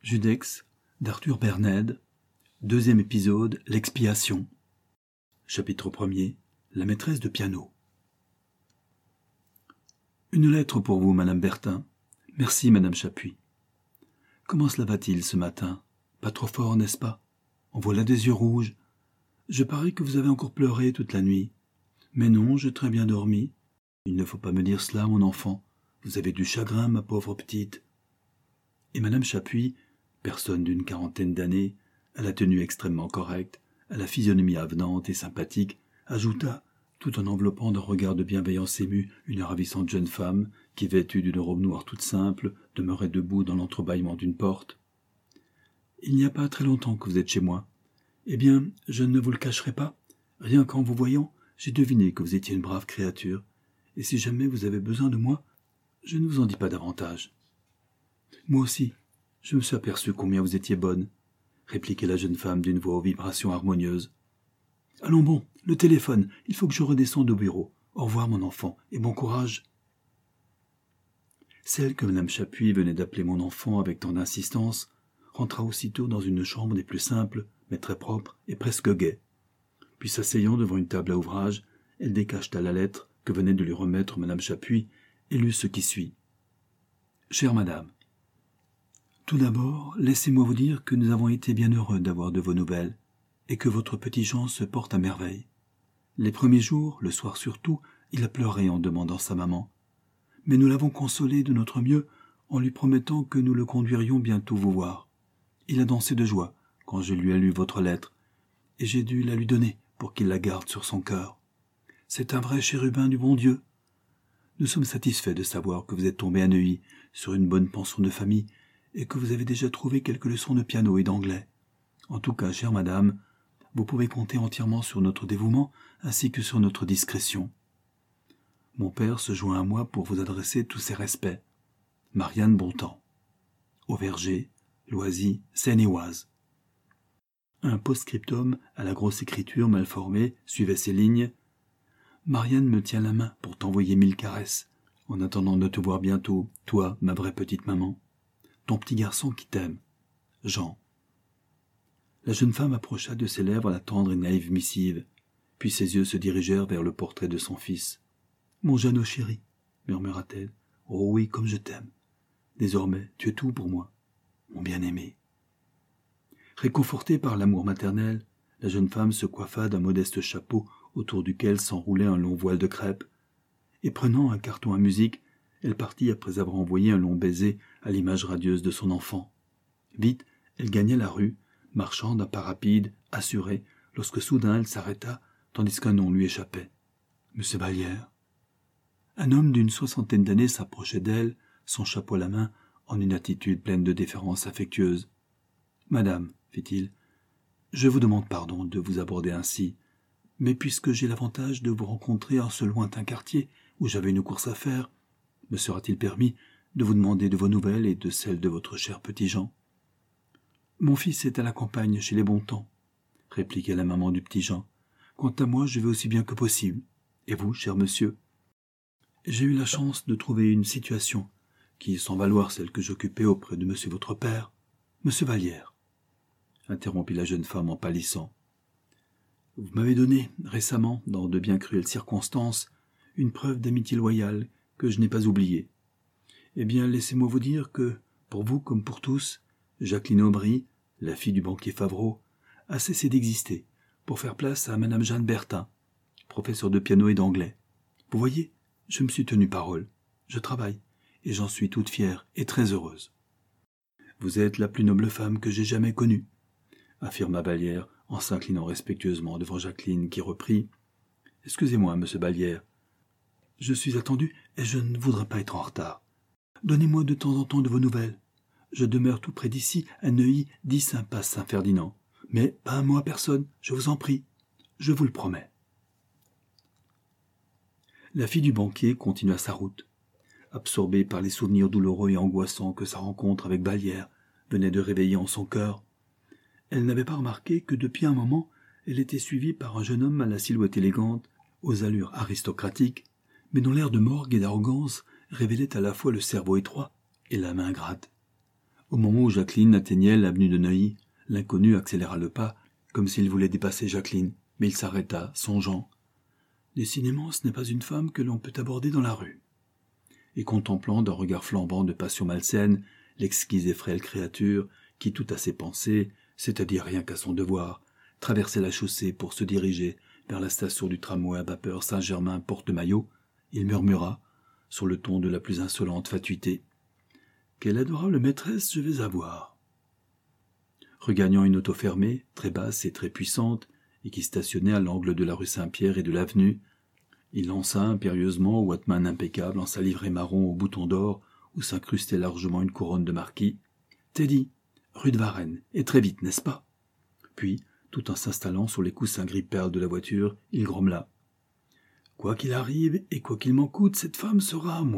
Judex d'Arthur Bernède, 2e épisode, l'expiation. Chapitre 1er, la maîtresse de piano. Une lettre pour vous, Madame Bertin. Merci, Madame Chapuis. Comment cela va-t-il ce matin? Pas trop fort, n'est-ce pas? En voilà des yeux rouges. Je parie que vous avez encore pleuré toute la nuit. Mais non, j'ai très bien dormi. Il ne faut pas me dire cela, mon enfant. Vous avez du chagrin, ma pauvre petite. Et Madame Chapuis, personne d'une 40aine d'années, à la tenue extrêmement correcte, à la physionomie avenante et sympathique, ajouta, tout en enveloppant d'un regard de bienveillance émue une ravissante jeune femme, qui, vêtue d'une robe noire toute simple, demeurait debout dans l'entrebâillement d'une porte. « Il n'y a pas très longtemps que vous êtes chez moi. Eh bien, je ne vous le cacherai pas. Rien qu'en vous voyant, j'ai deviné que vous étiez une brave créature. Et si jamais vous avez besoin de moi, je ne vous en dis pas davantage. » « Moi aussi, je me suis aperçu combien vous étiez bonne, » répliquait la jeune femme d'une voix aux vibrations harmonieuses. « Allons bon, le téléphone, il faut que je redescende au bureau. Au revoir, mon enfant, et bon courage. » Celle que Madame Chapuis venait d'appeler mon enfant avec tant d'insistance rentra aussitôt dans une chambre des plus simples, mais très propre et presque gaie. Puis s'asseyant devant une table à ouvrage, elle décacheta la lettre que venait de lui remettre Madame Chapuis et lut ce qui suit. « Chère Madame, tout d'abord, laissez-moi vous dire que nous avons été bien heureux d'avoir de vos nouvelles, et que votre petit Jean se porte à merveille. Les premiers jours, le soir surtout, il a pleuré en demandant sa maman. Mais nous l'avons consolé de notre mieux en lui promettant que nous le conduirions bientôt vous voir. Il a dansé de joie quand je lui ai lu votre lettre, et j'ai dû la lui donner pour qu'il la garde sur son cœur. C'est un vrai chérubin du bon Dieu. Nous sommes satisfaits de savoir que vous êtes tombé à Neuilly sur une bonne pension de famille, et que vous avez déjà trouvé quelques leçons de piano et d'anglais. En tout cas, chère madame, vous pouvez compter entièrement sur notre dévouement ainsi que sur notre discrétion. Mon père se joint à moi pour vous adresser tous ses respects. Marianne Bontemps. Au Verger, Loisy, Seine-et-Oise. Un post-scriptum à la grosse écriture mal formée suivait ces lignes. Marianne me tient la main pour t'envoyer 1000 caresses, en attendant de te voir bientôt, toi, ma vraie petite maman. Ton petit garçon qui t'aime, Jean. La jeune femme approcha de ses lèvres la tendre et naïve missive, puis ses yeux se dirigèrent vers le portrait de son fils. « Mon Jeannot chéri, » murmura-t-elle, « oh oui, comme je t'aime. Désormais, tu es tout pour moi, mon bien-aimé. » Réconfortée par l'amour maternel, la jeune femme se coiffa d'un modeste chapeau autour duquel s'enroulait un long voile de crêpe, et prenant un carton à musique, elle partit après avoir envoyé un long baiser à l'image radieuse de son enfant. Vite, elle gagna la rue, marchant d'un pas rapide, assuré, lorsque soudain elle s'arrêta, tandis qu'un nom lui échappait. « Monsieur Vallière. » Un homme d'une 60aine d'années s'approchait d'elle, son chapeau à la main, en une attitude pleine de déférence affectueuse. « Madame, fit-il, je vous demande pardon de vous aborder ainsi, mais puisque j'ai l'avantage de vous rencontrer en ce lointain quartier où j'avais une course à faire, me sera-t-il permis de vous demander de vos nouvelles et de celles de votre cher petit Jean? »« Mon fils est à la campagne chez les Bontemps, » répliqua la maman du petit Jean. « Quant à moi, je vais aussi bien que possible. Et vous, cher monsieur? » J'ai eu la chance de trouver une situation qui, sans valoir celle que j'occupais auprès de monsieur votre père, monsieur Vallière, interrompit la jeune femme en pâlissant. Vous m'avez donné, récemment, dans de bien cruelles circonstances, une preuve d'amitié loyale que je n'ai pas oubliée. Eh bien, laissez-moi vous dire que, pour vous comme pour tous, Jacqueline Aubry, la fille du banquier Favreau, a cessé d'exister pour faire place à Madame Jeanne Bertin, professeure de piano et d'anglais. Vous voyez, je me suis tenu parole, je travaille, et j'en suis toute fière et très heureuse. Vous êtes la plus noble femme que j'ai jamais connue, affirma Vallière en s'inclinant respectueusement devant Jacqueline qui reprit. Excusez-moi, monsieur Vallière, je suis attendu et je ne voudrais pas être en retard. Donnez-moi de temps en temps de vos nouvelles. Je demeure tout près d'ici, à Neuilly, 10 impasse Saint-Ferdinand. Mais pas un mot à personne, je vous en prie. Je vous le promets. La fille du banquier continua sa route, absorbée par les souvenirs douloureux et angoissants que sa rencontre avec Vallière venait de réveiller en son cœur. Elle n'avait pas remarqué que depuis un moment, elle était suivie par un jeune homme à la silhouette élégante, aux allures aristocratiques, mais dont l'air de morgue et d'arrogance révélait à la fois le cerveau étroit et la main ingrate. Au moment où Jacqueline atteignait l'avenue de Neuilly, l'inconnu accéléra le pas, comme s'il voulait dépasser Jacqueline, mais il s'arrêta, songeant. Décidément, ce n'est pas une femme que l'on peut aborder dans la rue. Et contemplant d'un regard flambant de passion malsaine l'exquise et frêle créature qui, tout à ses pensées, c'est-à-dire rien qu'à son devoir, traversait la chaussée pour se diriger vers la station du tramway à vapeur Saint-Germain-Porte-Maillot, il murmura, sur le ton de la plus insolente fatuité, « Quelle adorable maîtresse je vais avoir !» Regagnant une auto fermée, très basse et très puissante, et qui stationnait à l'angle de la rue Saint-Pierre et de l'avenue, il lança impérieusement au Wattman impeccable en sa livrée marron aux boutons d'or où s'incrustait largement une couronne de marquis. « Teddy, rue de Varennes, et très vite, n'est-ce pas ?» Puis, tout en s'installant sur les coussins gris-perle de la voiture, il grommela. « Quoi qu'il arrive et quoi qu'il m'en coûte, cette femme sera à moi. »